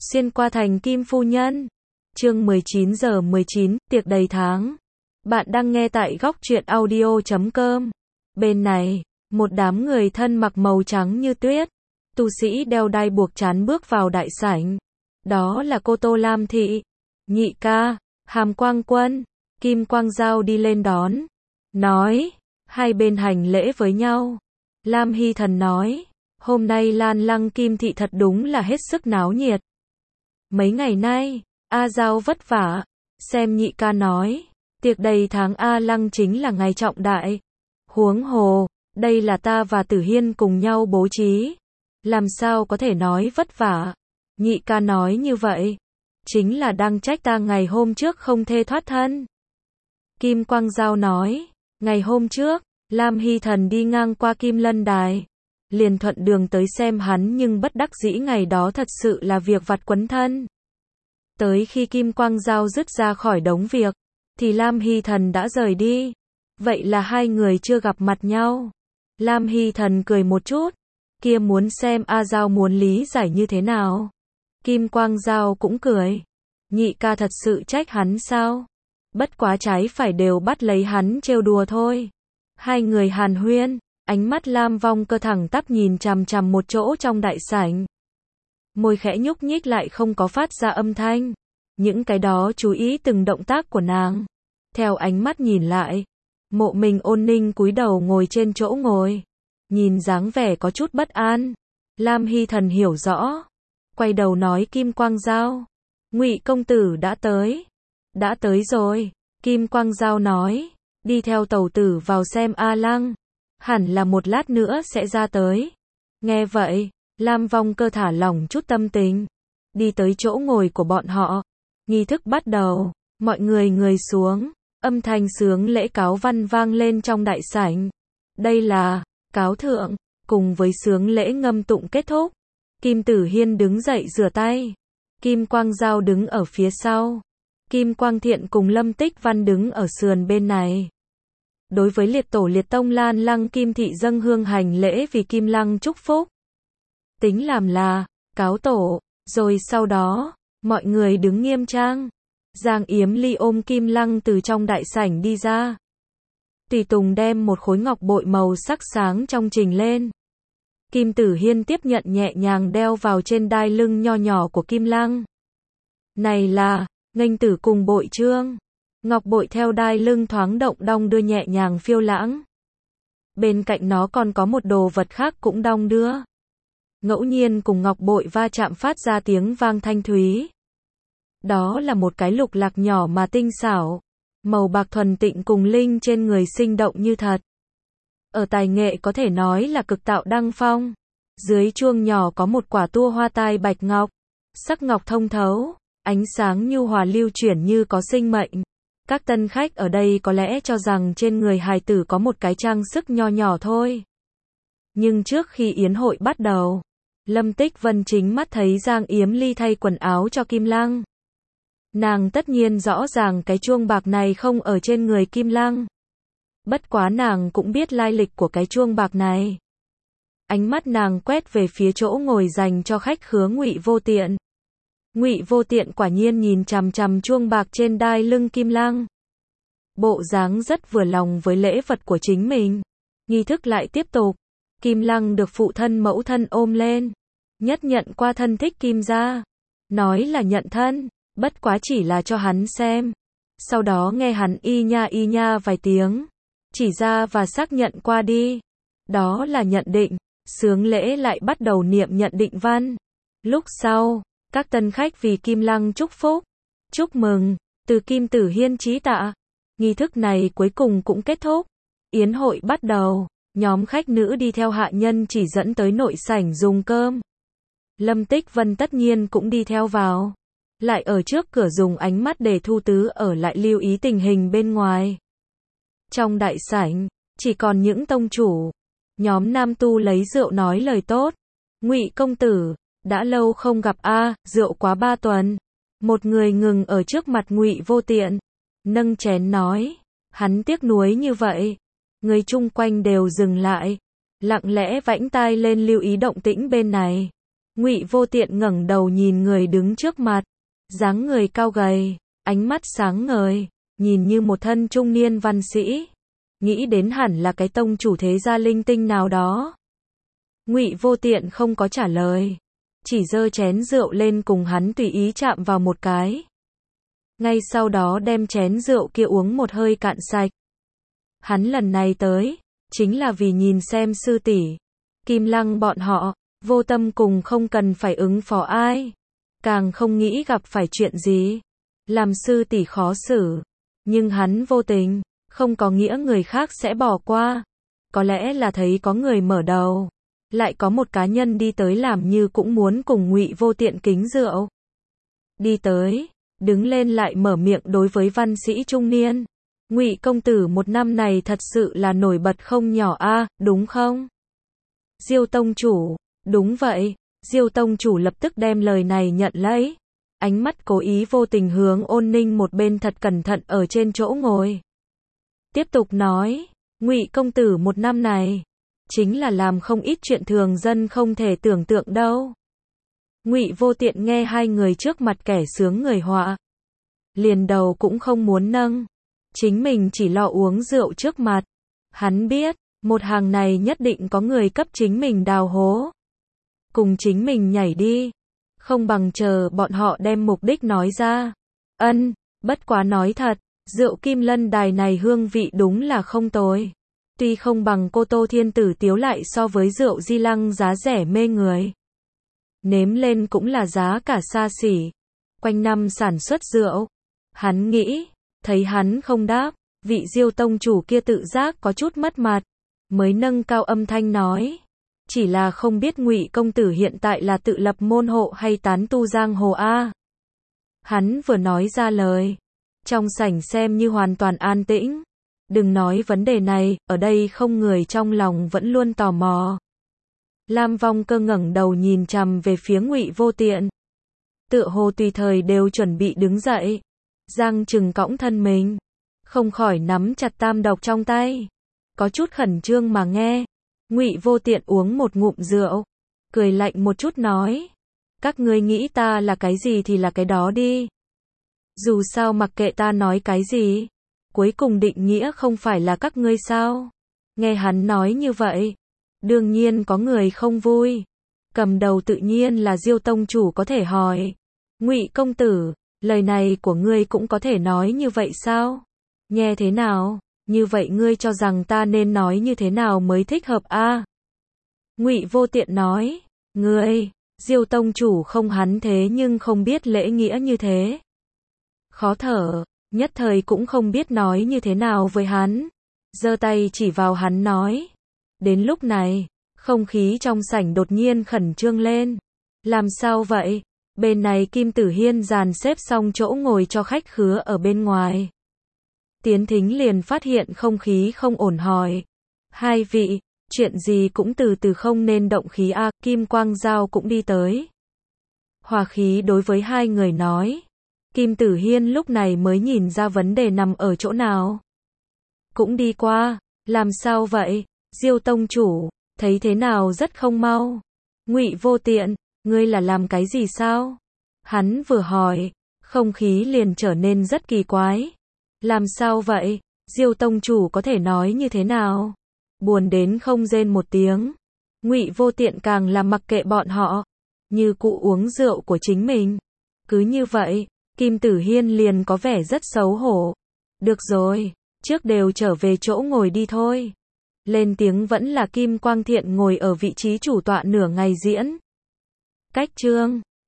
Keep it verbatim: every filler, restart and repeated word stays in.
Xuyên qua thành Kim phu nhân. Chương mười chín giờ mười chín, tiệc đầy tháng. Bạn đang nghe tại góc truyện audio chấm com. Bên này, một đám người thân mặc màu trắng như tuyết, tu sĩ đeo đai buộc trán bước vào đại sảnh. Đó là cô Tô Lam Thị, Nhị ca, Hàm Quang Quân, Kim Quang Giao đi lên đón. Nói, hai bên hành lễ với nhau. Lam Hy Thần nói, hôm nay Lan Lăng Kim Thị thật đúng là hết sức náo nhiệt. Mấy ngày nay, A Giao vất vả. Xem Nhị ca nói, tiệc đầy tháng A Lăng chính là ngày trọng đại. Huống hồ, đây là ta và Tử Hiên cùng nhau bố trí. Làm sao có thể nói vất vả. Nhị ca nói như vậy, chính là đang trách ta ngày hôm trước không thê thoát thân. Kim Quang Giao nói, ngày hôm trước, Lam Hy Thần đi ngang qua Kim Lân Đài, liền thuận đường tới xem hắn, nhưng bất đắc dĩ ngày đó thật sự là việc vặt quấn thân. Tới khi Kim Quang Giao dứt ra khỏi đống việc, thì Lam Hy Thần đã rời đi. Vậy là hai người chưa gặp mặt nhau. Lam Hy Thần cười một chút, kia muốn xem A Giao muốn lý giải như thế nào. Kim Quang Giao cũng cười, nhị ca thật sự trách hắn sao? Bất quá trái phải đều bắt lấy hắn trêu đùa thôi. Hai người hàn huyên, ánh mắt Lam Vong Cơ thẳng tắp nhìn chằm chằm một chỗ trong đại sảnh. Môi khẽ nhúc nhích lại không có phát ra âm thanh. Những cái đó chú ý từng động tác của nàng. Theo ánh mắt nhìn lại, Mộ Mình Ôn Ninh cúi đầu ngồi trên chỗ ngồi, nhìn dáng vẻ có chút bất an. Lam Hy Thần hiểu rõ, quay đầu nói Kim Quang Giao, Ngụy công tử đã tới. Đã tới rồi. Kim Quang Giao nói, đi theo tẩu tử vào xem A Lăng, hẳn là một lát nữa sẽ ra tới. Nghe vậy, Lam Vong Cơ thả lỏng chút tâm tình, đi tới chỗ ngồi của bọn họ. Nghi thức bắt đầu, mọi người người xuống, âm thanh sướng lễ cáo văn vang lên trong đại sảnh. Đây là cáo thượng, cùng với sướng lễ ngâm tụng kết thúc. Kim Tử Hiên đứng dậy rửa tay, Kim Quang Giao đứng ở phía sau, Kim Quang Thiện cùng Lâm Tích Văn đứng ở sườn bên này. Đối với liệt tổ liệt tông Lan Lăng Kim Thị dâng hương hành lễ vì Kim Lăng chúc phúc. Tính làm là cáo tổ, rồi sau đó, mọi người đứng nghiêm trang. Giang Yếm Ly ôm Kim Lăng từ trong đại sảnh đi ra. Tùy tùng đem một khối ngọc bội màu sắc sáng trong trình lên. Kim Tử Hiên tiếp nhận nhẹ nhàng đeo vào trên đai lưng nho nhỏ của Kim Lăng. Này là nghênh tử cùng bội trương. Ngọc bội theo đai lưng thoáng động đong đưa nhẹ nhàng phiêu lãng. Bên cạnh nó còn có một đồ vật khác cũng đong đưa. Ngẫu nhiên cùng ngọc bội va chạm phát ra tiếng vang thanh thúy. Đó là một cái lục lạc nhỏ mà tinh xảo, màu bạc thuần tịnh cùng linh trên người sinh động như thật. Ở tài nghệ có thể nói là cực tạo đăng phong. Dưới chuông nhỏ có một quả tua hoa tai bạch ngọc, sắc ngọc thông thấu, ánh sáng nhu hòa lưu chuyển như có sinh mệnh. Các tân khách ở đây có lẽ cho rằng trên người hài tử có một cái trang sức nho nhỏ thôi. Nhưng trước khi yến hội bắt đầu, Lâm Tích Vân chính mắt thấy Giang Yếm Ly thay quần áo cho Kim Lăng. Nàng tất nhiên rõ ràng cái chuông bạc này không ở trên người Kim Lăng. Bất quá nàng cũng biết lai lịch của cái chuông bạc này. Ánh mắt nàng quét về phía chỗ ngồi dành cho khách khứa Ngụy Vô Tiện. Ngụy Vô Tiện quả nhiên nhìn chằm chằm chuông bạc trên đai lưng Kim Lăng. Bộ dáng rất vừa lòng với lễ vật của chính mình. Nghi thức lại tiếp tục. Kim Lăng được phụ thân mẫu thân ôm lên, nhất nhận qua thân thích Kim gia. Nói là nhận thân, bất quá chỉ là cho hắn xem. Sau đó nghe hắn y nha y nha vài tiếng, chỉ ra và xác nhận qua đi. Đó là nhận định. Sướng lễ lại bắt đầu niệm nhận định văn. Lúc sau, các tân khách vì Kim Lăng chúc phúc, chúc mừng, từ Kim Tử Hiên chí tạ. Nghi thức này cuối cùng cũng kết thúc. Yến hội bắt đầu, nhóm khách nữ đi theo hạ nhân chỉ dẫn tới nội sảnh dùng cơm. Lâm Tích Vân tất nhiên cũng đi theo vào. Lại ở trước cửa dùng ánh mắt để Thu Tứ ở lại lưu ý tình hình bên ngoài. Trong đại sảnh, chỉ còn những tông chủ. Nhóm nam tu lấy rượu nói lời tốt. Ngụy công tử, đã lâu không gặp a, rượu quá ba tuần. Một người ngừng ở trước mặt Ngụy Vô Tiện, nâng chén nói, hắn tiếc nuối như vậy. Người chung quanh đều dừng lại, lặng lẽ vãnh tai lên lưu ý động tĩnh bên này. Ngụy Vô Tiện ngẩng đầu nhìn người đứng trước mặt, dáng người cao gầy, ánh mắt sáng ngời, nhìn như một thân trung niên văn sĩ, nghĩ đến hẳn là cái tông chủ thế gia linh tinh nào đó. Ngụy Vô Tiện không có trả lời, chỉ giơ chén rượu lên cùng hắn tùy ý chạm vào một cái. Ngay sau đó đem chén rượu kia uống một hơi cạn sạch. Hắn lần này tới, chính là vì nhìn xem sư tỷ, Kim Lăng bọn họ, vô tâm cùng không cần phải ứng phó ai, càng không nghĩ gặp phải chuyện gì, làm sư tỷ khó xử. Nhưng hắn vô tình, không có nghĩa người khác sẽ bỏ qua. Có lẽ là thấy có người mở đầu, lại có một cá nhân đi tới làm như cũng muốn cùng Ngụy Vô Tiện kính rượu. Đi tới, đứng lên lại mở miệng đối với văn sĩ trung niên. Ngụy công tử một năm này thật sự là nổi bật không nhỏ a, đúng không? Diêu tông chủ, đúng vậy. Diêu tông chủ lập tức đem lời này nhận lấy. Ánh mắt cố ý vô tình hướng Ôn Ninh một bên thật cẩn thận ở trên chỗ ngồi. Tiếp tục nói, Ngụy công tử một năm này, chính là làm không ít chuyện thường dân không thể tưởng tượng đâu. Ngụy Vô Tiện nghe hai người trước mặt kẻ sướng người họa, liền đầu cũng không muốn nâng, chính mình chỉ lo uống rượu trước mặt. Hắn biết, một hàng này nhất định có người cấp chính mình đào hố, cùng chính mình nhảy đi, không bằng chờ bọn họ đem mục đích nói ra. Ân, bất quá nói thật, rượu Kim Lân đài này hương vị đúng là không tồi. Tuy không bằng Cô Tô Thiên Tử Tiếu lại so với rượu Di Lăng giá rẻ mê người, nếm lên cũng là giá cả xa xỉ, quanh năm sản xuất rượu. Hắn nghĩ, thấy hắn không đáp, vị Diêu tông chủ kia tự giác có chút mất mặt, mới nâng cao âm thanh nói, chỉ là không biết Ngụy công tử hiện tại là tự lập môn hộ hay tán tu giang hồ a. Hắn vừa nói ra lời, trong sảnh xem như hoàn toàn an tĩnh. Đừng nói vấn đề này, ở đây không người trong lòng vẫn luôn tò mò. Lam Vong Cơ ngẩng đầu nhìn chằm về phía Ngụy Vô Tiện, tựa hồ tùy thời đều chuẩn bị đứng dậy. Giang Trừng cõng thân mình, không khỏi nắm chặt tam độc trong tay, có chút khẩn trương mà nghe. Ngụy Vô Tiện uống một ngụm rượu, cười lạnh một chút nói, các ngươi nghĩ ta là cái gì thì là cái đó đi. Dù sao mặc kệ ta nói cái gì, cuối cùng định nghĩa không phải là các ngươi sao? Nghe hắn nói như vậy, đương nhiên có người không vui. Cầm đầu tự nhiên là Diêu tông chủ có thể hỏi, Ngụy công tử, lời này của ngươi cũng có thể nói như vậy sao? Nghe thế nào? Như vậy ngươi cho rằng ta nên nói như thế nào mới thích hợp a? À? Ngụy Vô Tiện nói, ngươi, Diêu tông chủ không hắn thế nhưng không biết lễ nghĩa như thế. Khó thở, nhất thời cũng không biết nói như thế nào với hắn, giơ tay chỉ vào hắn nói. Đến lúc này, không khí trong sảnh đột nhiên khẩn trương lên. Làm sao vậy? Bên này Kim Tử Hiên dàn xếp xong chỗ ngồi cho khách khứa ở bên ngoài. Tiến Thính liền phát hiện không khí không ổn hỏi, hai vị, chuyện gì cũng từ từ không nên động khí a. Kim Quang Giao cũng đi tới, hòa khí đối với hai người nói. Kim Tử Hiên lúc này mới nhìn ra vấn đề nằm ở chỗ nào, cũng đi qua. Làm sao vậy? Diêu tông chủ, thấy thế nào rất không mau. Ngụy Vô Tiện, ngươi là làm cái gì sao? Hắn vừa hỏi, không khí liền trở nên rất kỳ quái. Làm sao vậy? Diêu tông chủ có thể nói như thế nào? Buồn đến không rên một tiếng. Ngụy Vô Tiện càng là mặc kệ bọn họ, như cụ uống rượu của chính mình. Cứ như vậy, Kim Tử Hiên liền có vẻ rất xấu hổ. Được rồi, trước đều trở về chỗ ngồi đi thôi. Lên tiếng vẫn là Kim Quang Thiện ngồi ở vị trí chủ tọa nửa ngày diễn. Cách chương